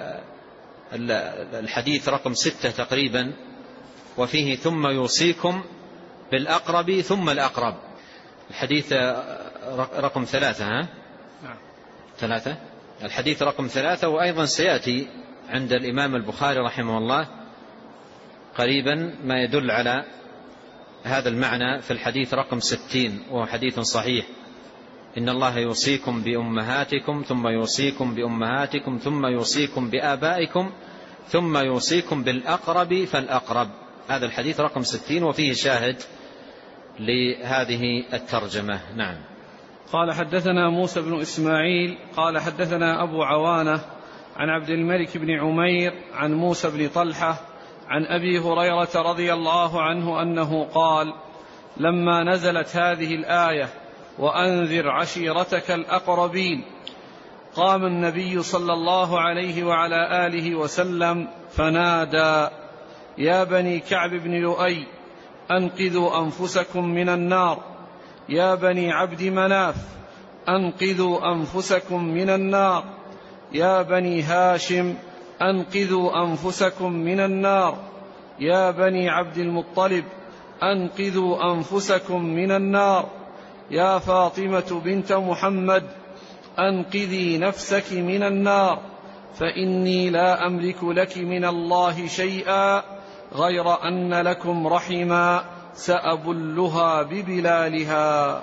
الحديث رقم ستة تقريبا، وفيه ثم يوصيكم بالأقرب ثم الأقرب. الحديث رقم ثلاثة ها؟ نعم ثلاثة. الحديث رقم ثلاثة، وأيضا سيأتي عند الإمام البخاري رحمه الله قريبا ما يدل على هذا المعنى في الحديث رقم ستين، وهو حديث صحيح: إن الله يوصيكم بأمهاتكم ثم يوصيكم بأمهاتكم ثم يوصيكم بآبائكم ثم يوصيكم بالأقرب فالأقرب. هذا الحديث رقم ستين، وفيه شاهد لهذه الترجمة. نعم.
قال: حدثنا موسى بن إسماعيل قال حدثنا أبو عوانة عن عبد الملك بن عمير عن موسى بن طلحة عن أبي هريرة رضي الله عنه أنه قال: لما نزلت هذه الآية وأنذر عشيرتك الأقربين، قام النبي صلى الله عليه وعلى آله وسلم فنادى: يا بني كعب بن لؤي أنقذوا أنفسكم من النار، يا بني عبد مناف أنقذوا أنفسكم من النار، يا بني هاشم أنقذوا أنفسكم من النار، يا بني عبد المطلب أنقذوا أنفسكم من النار، يا فاطمة بنت محمد أنقذي نفسك من النار، فإني لا أملك لك من الله شيئا غير أن لكم رحما سأبلها ببلالها.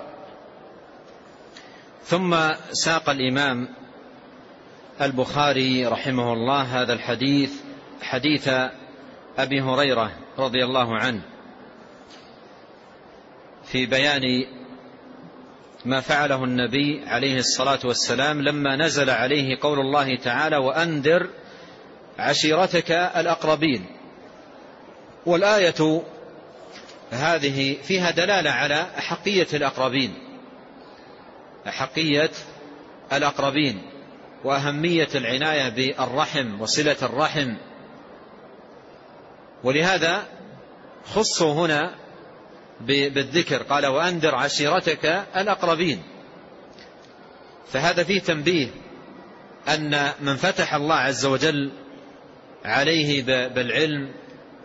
ثم ساق الإمام البخاري رحمه الله هذا الحديث، حديث أبي هريرة رضي الله عنه، في بيان ما فعله النبي عليه الصلاة والسلام لما نزل عليه قول الله تعالى: وأنذر عشيرتك الأقربين. والآية هذه فيها دلالة على أحقية الأقربين، أحقية الأقربين وأهمية العناية بالرحم وصلة الرحم، ولهذا خصوا هنا بالذكر، قال: وأنذر عشيرتك الأقربين. فهذا فيه تنبيه أن من فتح الله عز وجل عليه بالعلم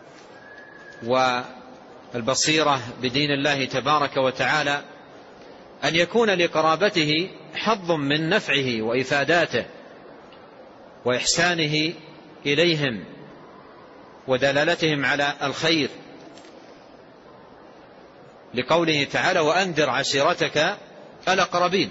والبصيرة بدين الله تبارك وتعالى أن يكون لقرابته حظ من نفعه وإفاداته وإحسانه إليهم ودلالتهم على الخير، لقوله تعالى: وأنذر عشيرتك الأقربين.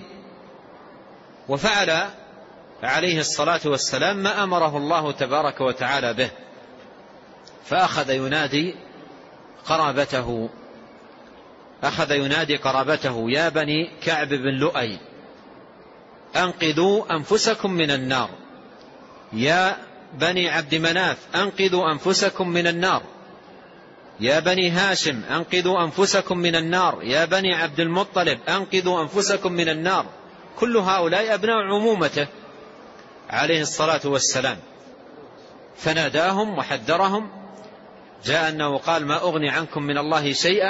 وفعل عليه الصلاة والسلام ما أمره الله تبارك وتعالى به، فأخذ ينادي قرابته أخذ ينادي قرابته: يا بني كعب بن لؤي أنقذوا أنفسكم من النار، يا بني عبد مناف أنقذوا أنفسكم من النار، يا بني هاشم أنقذوا أنفسكم من النار، يا بني عبد المطلب أنقذوا أنفسكم من النار. كل هؤلاء أبناء عمومته عليه الصلاة والسلام، فناداهم وحذرهم. جاء أنه قال: ما أغني عنكم من الله شيئا،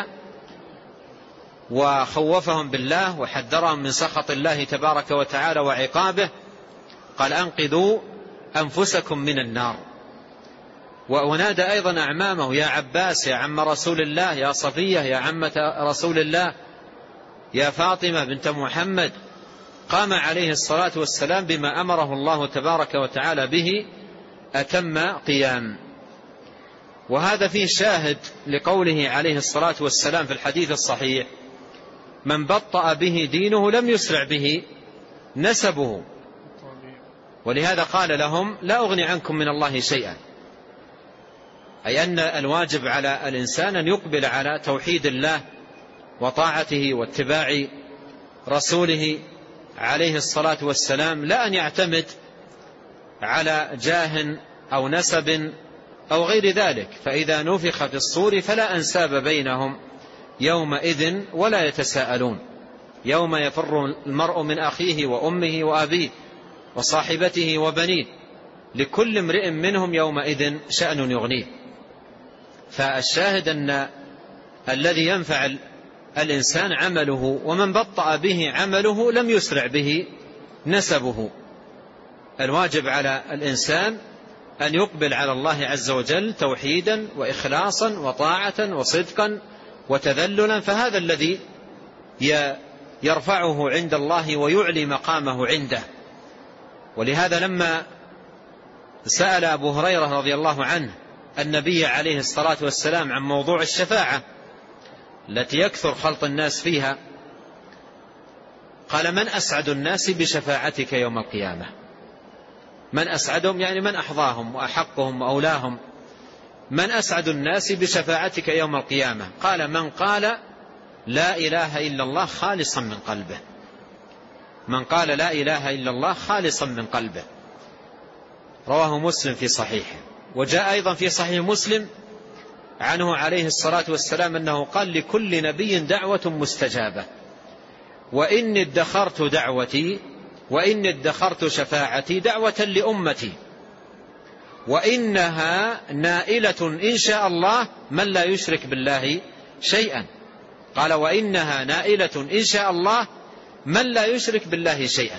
وخوفهم بالله وحذرهم من سخط الله تبارك وتعالى وعقابه. قال: أنقذوا أنفسكم من النار. ونادى أيضا أعمامه: يا عباس، يا عم رسول الله، يا صفية، يا عمة رسول الله، يا فاطمة بنت محمد. قام عليه الصلاة والسلام بما أمره الله تبارك وتعالى به أتم قيام. وهذا فيه شاهد لقوله عليه الصلاة والسلام في الحديث الصحيح: من بطأ به دينه لم يسرع به نسبه. ولهذا قال لهم: لا أغني عنكم من الله شيئا، أي أن الواجب على الإنسان أن يقبل على توحيد الله وطاعته واتباع رسوله عليه الصلاة والسلام، لا أن يعتمد على جاه أو نسب أو غير ذلك. فإذا نفخ في الصور فلا أنساب بينهم يومئذ ولا يتساءلون، يوم يفر المرء من أخيه وأمه وأبيه وصاحبته وبنيه، لكل امرئ منهم يومئذ شأن يغنيه. فالشاهد أن الذي ينفع الإنسان عمله، ومن بطأ به عمله لم يسرع به نسبه. الواجب على الإنسان أن يقبل على الله عز وجل توحيدا وإخلاصا وطاعة وصدقا وتذللا، فهذا الذي يرفعه عند الله ويعلي مقامه عنده. ولهذا لما سأل أبو هريرة رضي الله عنه النبي عليه الصلاة والسلام عن موضوع الشفاعة التي يكثر خلط الناس فيها، قال: من أسعد الناس بشفاعتك يوم القيامة؟ من أسعدهم يعني من أحظاهم وأحقهم وأولاهم. من أسعد الناس بشفاعتك يوم القيامة؟ قال: من قال لا إله إلا الله خالصا من قلبه. من قال لا إله إلا الله خالصا من قلبه. رواه مسلم في صحيحه. وجاء أيضا في صحيح مسلم عنه عليه الصلاة والسلام أنه قال: لكل نبي دعوة مستجابة، وإني ادخرت دعوتي وإني ادخرت شفاعتي دعوة لأمتي، وإنها نائلة إن شاء الله من لا يشرك بالله شيئا. قال: وإنها نائلة إن شاء الله من لا يشرك بالله شيئا.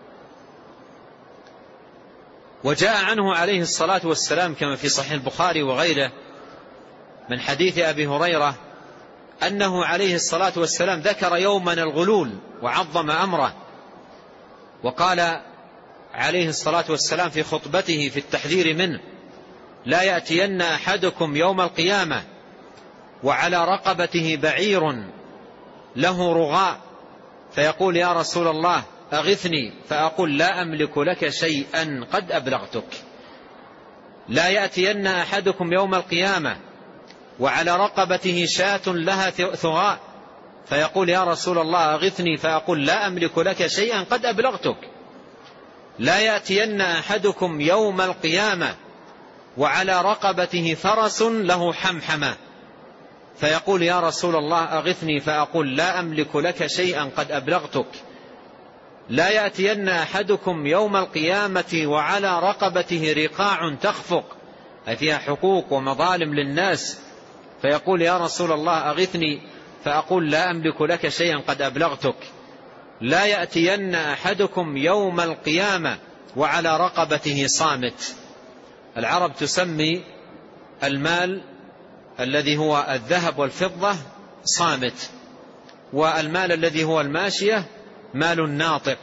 وجاء عنه عليه الصلاة والسلام كما في صحيح البخاري وغيره من حديث أبي هريرة أنه عليه الصلاة والسلام ذكر يوما الغلول وعظم أمره، وقال عليه الصلاة والسلام في خطبته في التحذير منه: لا يأتين أحدكم يوم القيامة وعلى رقبته بعير له رغاء فيقول: يا رسول الله أغثني، فأقول: لا أملك لك شيئا قد أبلغتك. لا يأتين أحدكم يوم القيامة وعلى رقبته شاة لها ثغاء فيقول: يا رسول الله أغثني، فأقول: لا أملك لك شيئا قد أبلغتك. لا يأتين أحدكم يوم القيامة وعلى رقبته فرس له حمحمة فيقول: يا رسول الله أغثني، فأقول: لا أملك لك شيئا قد أبلغتك. لا يأتين أحدكم يوم القيامة وعلى رقبته رقاع تخفق، أي فيها حقوق ومظالم للناس، فيقول: يا رسول الله أغثني، فأقول: لا أملك لك شيئا قد أبلغتك. لا يأتين أحدكم يوم القيامة وعلى رقبته صامت. العرب تسمي المال الذي هو الذهب والفضة صامت، والمال الذي هو الماشية مال ناطق.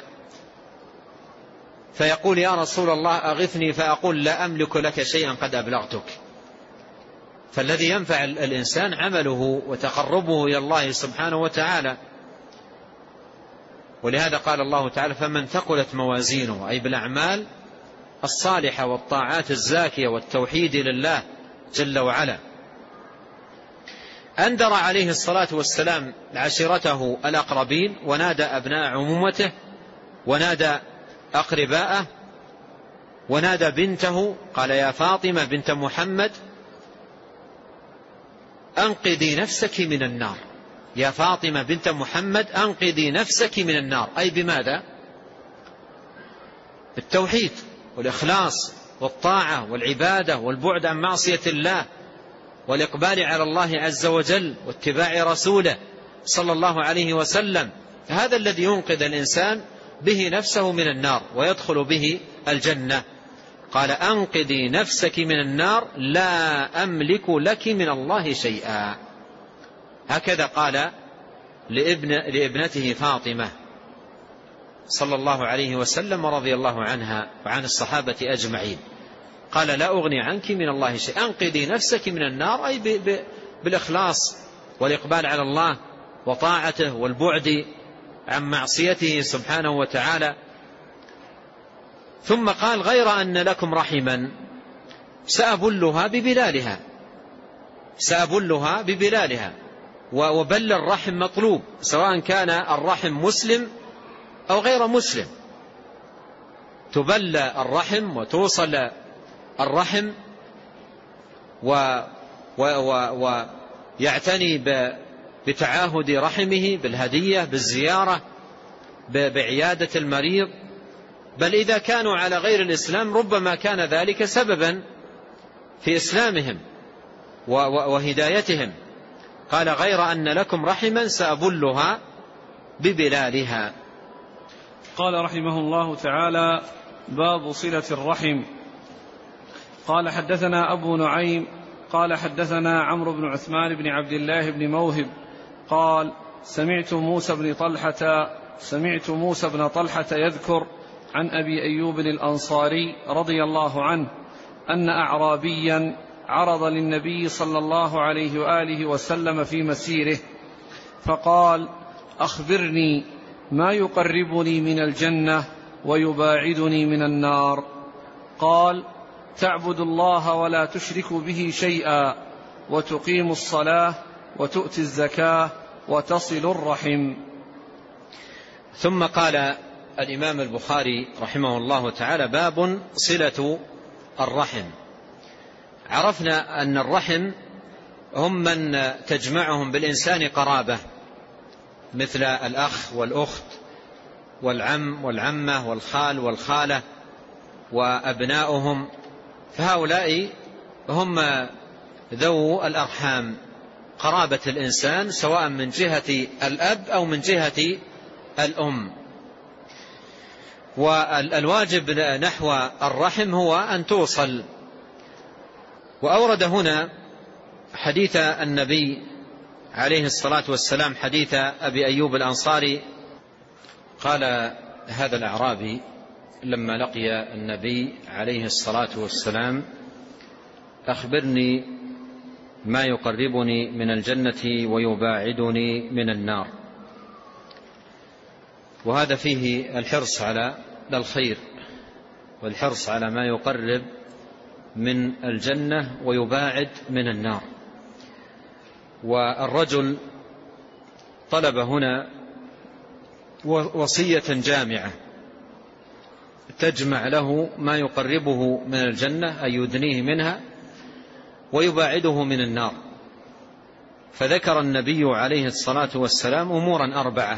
فيقول: يا رسول الله أغثني، فأقول: لا أملك لك شيئا قد أبلغتك. فالذي ينفع الإنسان عمله وتقربه إلى الله سبحانه وتعالى. ولهذا قال الله تعالى: فمن ثقلت موازينه، أي بالأعمال الصالحة والطاعات الزاكية والتوحيد لله جل وعلا. أنذر عليه الصلاة والسلام عشيرته الأقربين، ونادى أبناء عمومته، ونادى أقرباءه، ونادى بنته، قال: يا فاطمة بنت محمد أنقذي نفسك من النار. يا فاطمة بنت محمد أنقذي نفسك من النار، أي بماذا؟ بالتوحيد والإخلاص والطاعة والعبادة والبعد عن معصية الله والإقبال على الله عز وجل واتباع رسوله صلى الله عليه وسلم. هذا الذي ينقذ الإنسان به نفسه من النار ويدخل به الجنة. قال: أنقذي نفسك من النار لا أملك لك من الله شيئا. هكذا قال لابن لابنته فاطمة صلى الله عليه وسلم ورضي الله عنها وعن الصحابة أجمعين. قال: لا أغني عنك من الله شيئا. أنقذي نفسك من النار، أي بالإخلاص والإقبال على الله وطاعته والبعد عن معصيته سبحانه وتعالى. ثم قال: غير أن لكم رحما سأبلها ببلالها. سأبلها ببلالها. وبل الرحم مطلوب، سواء كان الرحم مسلم أو غير مسلم. تبل الرحم وتوصل الرحم ويعتني بتعاهد رحمه بالهدية بالزيارة بعيادة المريض. بل إذا كانوا على غير الإسلام ربما كان ذلك سببا في إسلامهم وهدايتهم. قال: غير أن لكم رحما سأبلها ببلالها.
قال رحمه الله تعالى: باب صلة الرحم. قال: حدثنا أبو نعيم قال: حدثنا عمرو بن عثمان بن عبد الله بن موهب قال: سمعت موسى بن طلحة سمعت موسى بن طلحة يذكر عن أبي أيوب الأنصاري رضي الله عنه أن أعرابيا عرض للنبي صلى الله عليه وآله وسلم في مسيره فقال: أخبرني ما يقربني من الجنة ويباعدني من النار. قال: تعبد الله ولا تشرك به شيئا، وتقيم الصلاة، وتؤتي الزكاة، وتصل الرحم.
ثم قال الإمام البخاري رحمه الله تعالى: باب صلة الرحم. عرفنا أن الرحم هم من تجمعهم بالإنسان قرابة، مثل الأخ والأخت والعم والعمة والخال والخالة وأبناؤهم، فهؤلاء هم ذو الأرحام، قرابة الإنسان سواء من جهة الأب أو من جهة الأم. والواجب نحو الرحم هو أن توصل. وأورد هنا حديث النبي عليه الصلاة والسلام حديث أبي أيوب الأنصاري قال هذا الأعرابي لما لقي النبي عليه الصلاة والسلام: أخبرني ما يقربني من الجنة ويباعدني من النار. وهذا فيه الحرص على الخير والحرص على ما يقرب من الجنة ويباعد من النار. والرجل طلب هنا وصية جامعة تجمع له ما يقربه من الجنة أي يدنيه منها ويباعده من النار. فذكر النبي عليه الصلاة والسلام أمورا أربعة،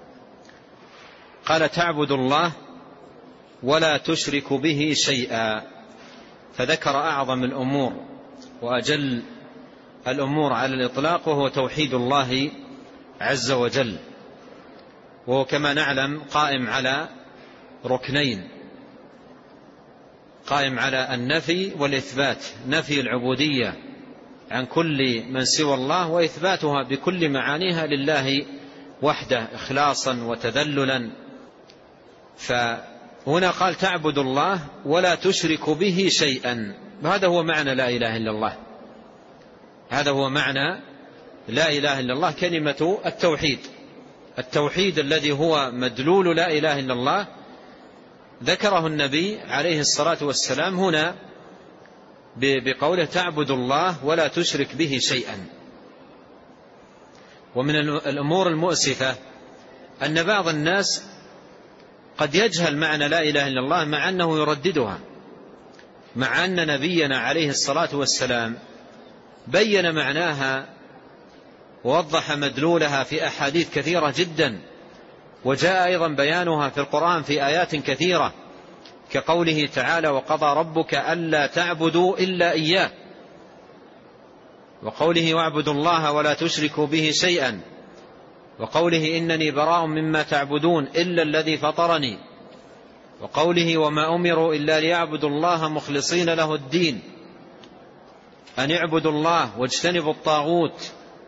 قال: تعبد الله ولا تشرك به شيئا، فذكر أعظم الأمور وأجل الأمور على الإطلاق، وهو توحيد الله عز وجل، وهو كما نعلم قائم على ركنين، قائم على النفي والإثبات، نفي العبودية عن كل من سوى الله وإثباتها بكل معانيها لله وحده إخلاصا وتذللا. فهنا قال: تعبد الله ولا تشرك به شيئا، وهذا هو معنى لا إله إلا الله، هذا هو معنى لا إله إلا الله، كلمة التوحيد، التوحيد الذي هو مدلول لا إله إلا الله ذكره النبي عليه الصلاة والسلام هنا بقوله: تعبد الله ولا تشرك به شيئا. ومن الأمور المؤسفة أن بعض الناس قد يجهل معنى لا إله إلا الله مع أنه يرددها، مع أن نبينا عليه الصلاة والسلام بين معناها ووضح مدلولها في أحاديث كثيرة جدا، وجاء أيضا بيانها في القرآن في آيات كثيرة، كقوله تعالى: وقضى ربك ألا تعبدوا إلا إياه، وقوله: واعبدوا الله ولا تشركوا به شيئا، وقوله: إنني براء مما تعبدون إلا الذي فطرني، وقوله: وما أمروا إلا ليعبدوا الله مخلصين له الدين، أن اعبدوا الله واجتنبوا الطاغوت.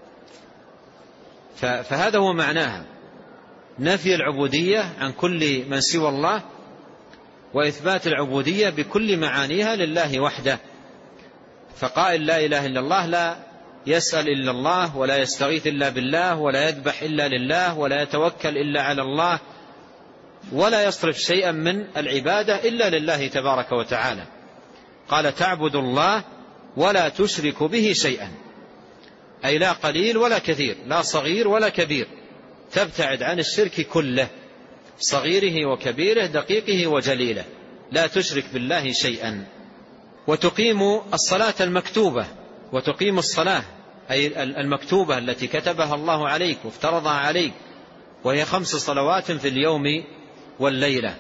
فهذا هو معناها، نفي العبودية عن كل من سوى الله وإثبات العبودية بكل معانيها لله وحده. فقائل لا إله إلا الله لا يسأل إلا الله، ولا يستغيث إلا بالله، ولا يذبح إلا لله، ولا يتوكل إلا على الله، ولا يصرف شيئا من العبادة إلا لله تبارك وتعالى. قال: تعبد الله ولا تشرك به شيئا، أي لا قليل ولا كثير، لا صغير ولا كبير، تبتعد عن الشرك كله، صغيره وكبيره، دقيقه وجليله، لا تشرك بالله شيئا. وتقيم الصلاة المكتوبة، وتقيم الصلاة أي المكتوبة التي كتبها الله عليك وافترضها عليك، وهي خمس صلوات في اليوم والليلة.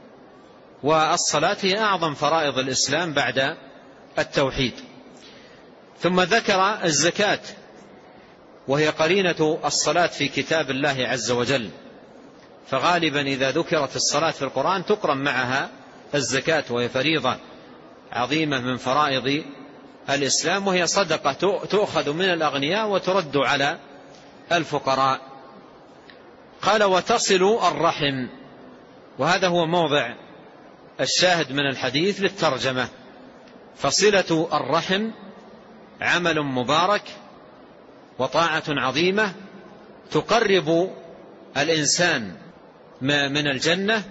والصلاة هي أعظم فرائض الإسلام بعد التوحيد. ثم ذكر الزكاة، وهي قرينة الصلاة في كتاب الله عز وجل، فغالبا إذا ذكرت الصلاة في القرآن تقرن معها الزكاة، وهي فريضة عظيمة من فرائض الإسلام، وهي صدقة تؤخذ من الأغنياء وترد على الفقراء. قال: وتصل الرحم، وهذا هو موضع الشاهد من الحديث للترجمة. فصلة الرحم عمل مبارك وطاعة عظيمة تقرب الإنسان من الجنة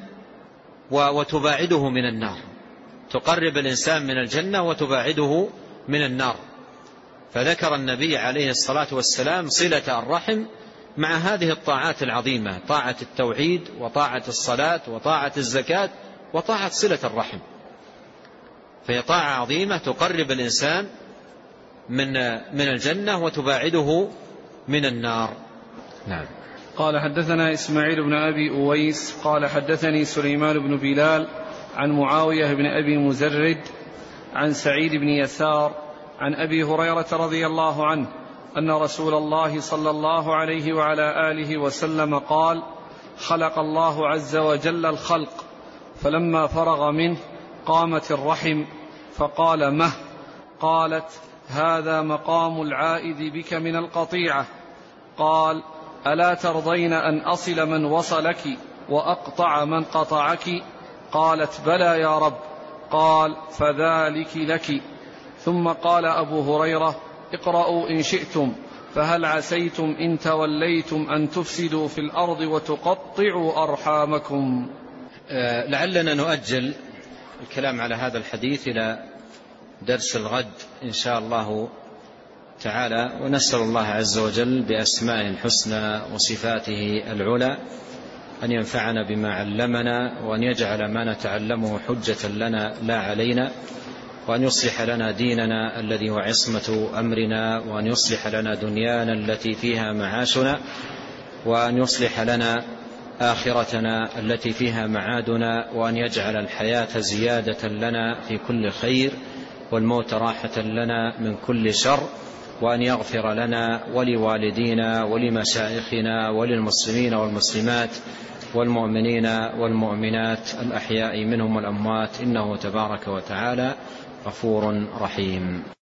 وتباعده من النار، تقرب الإنسان من الجنة وتباعده من النار. فذكر النبي عليه الصلاة والسلام صلة الرحم مع هذه الطاعات العظيمة، طاعة التوحيد وطاعة الصلاة وطاعة الزكاة وطاعة صلة الرحم، فهي طاعة عظيمة تقرب الإنسان من من الجنة وتباعده من النار. نعم.
قال: حدثنا إسماعيل بن أبي أويس قال: حدثني سليمان بن بلال عن معاوية بن أبي مزرد عن سعيد بن يسار عن أبي هريرة رضي الله عنه أن رسول الله صلى الله عليه وعلى آله وسلم قال: خلق الله عز وجل الخلق، فلما فرغ منه قامت الرحم فقال: مه؟ قالت: هذا مقام العائد بك من القطيعة. قال: ألا ترضين أن أصل من وصلك وأقطع من قطعك؟ قالت: بلى يا رب. قال: فذلك لك. ثم قال أبو هريرة: اقرأوا إن شئتم، فهل عسيتم إن توليتم أن تفسدوا في الأرض وتقطعوا أرحامكم.
آه لعلنا نؤجل الكلام على هذا الحديث إلى درس الغد إن شاء الله تعالى، ونسأل الله عز وجل بأسمائه الحسنى وصفاته العلى أن ينفعنا بما علمنا، وأن يجعل ما نتعلمه حجة لنا لا علينا، وأن يصلح لنا ديننا الذي هو عصمة أمرنا، وأن يصلح لنا دنيانا التي فيها معاشنا، وأن يصلح لنا آخرتنا التي فيها معادنا، وأن يجعل الحياة زيادة لنا في كل خير، والموت راحة لنا من كل شر، وأن يغفر لنا ولوالدينا ولمشايخنا وللمسلمين والمسلمات والمؤمنين والمؤمنات الأحياء منهم والأموات، إنه تبارك وتعالى غفور رحيم.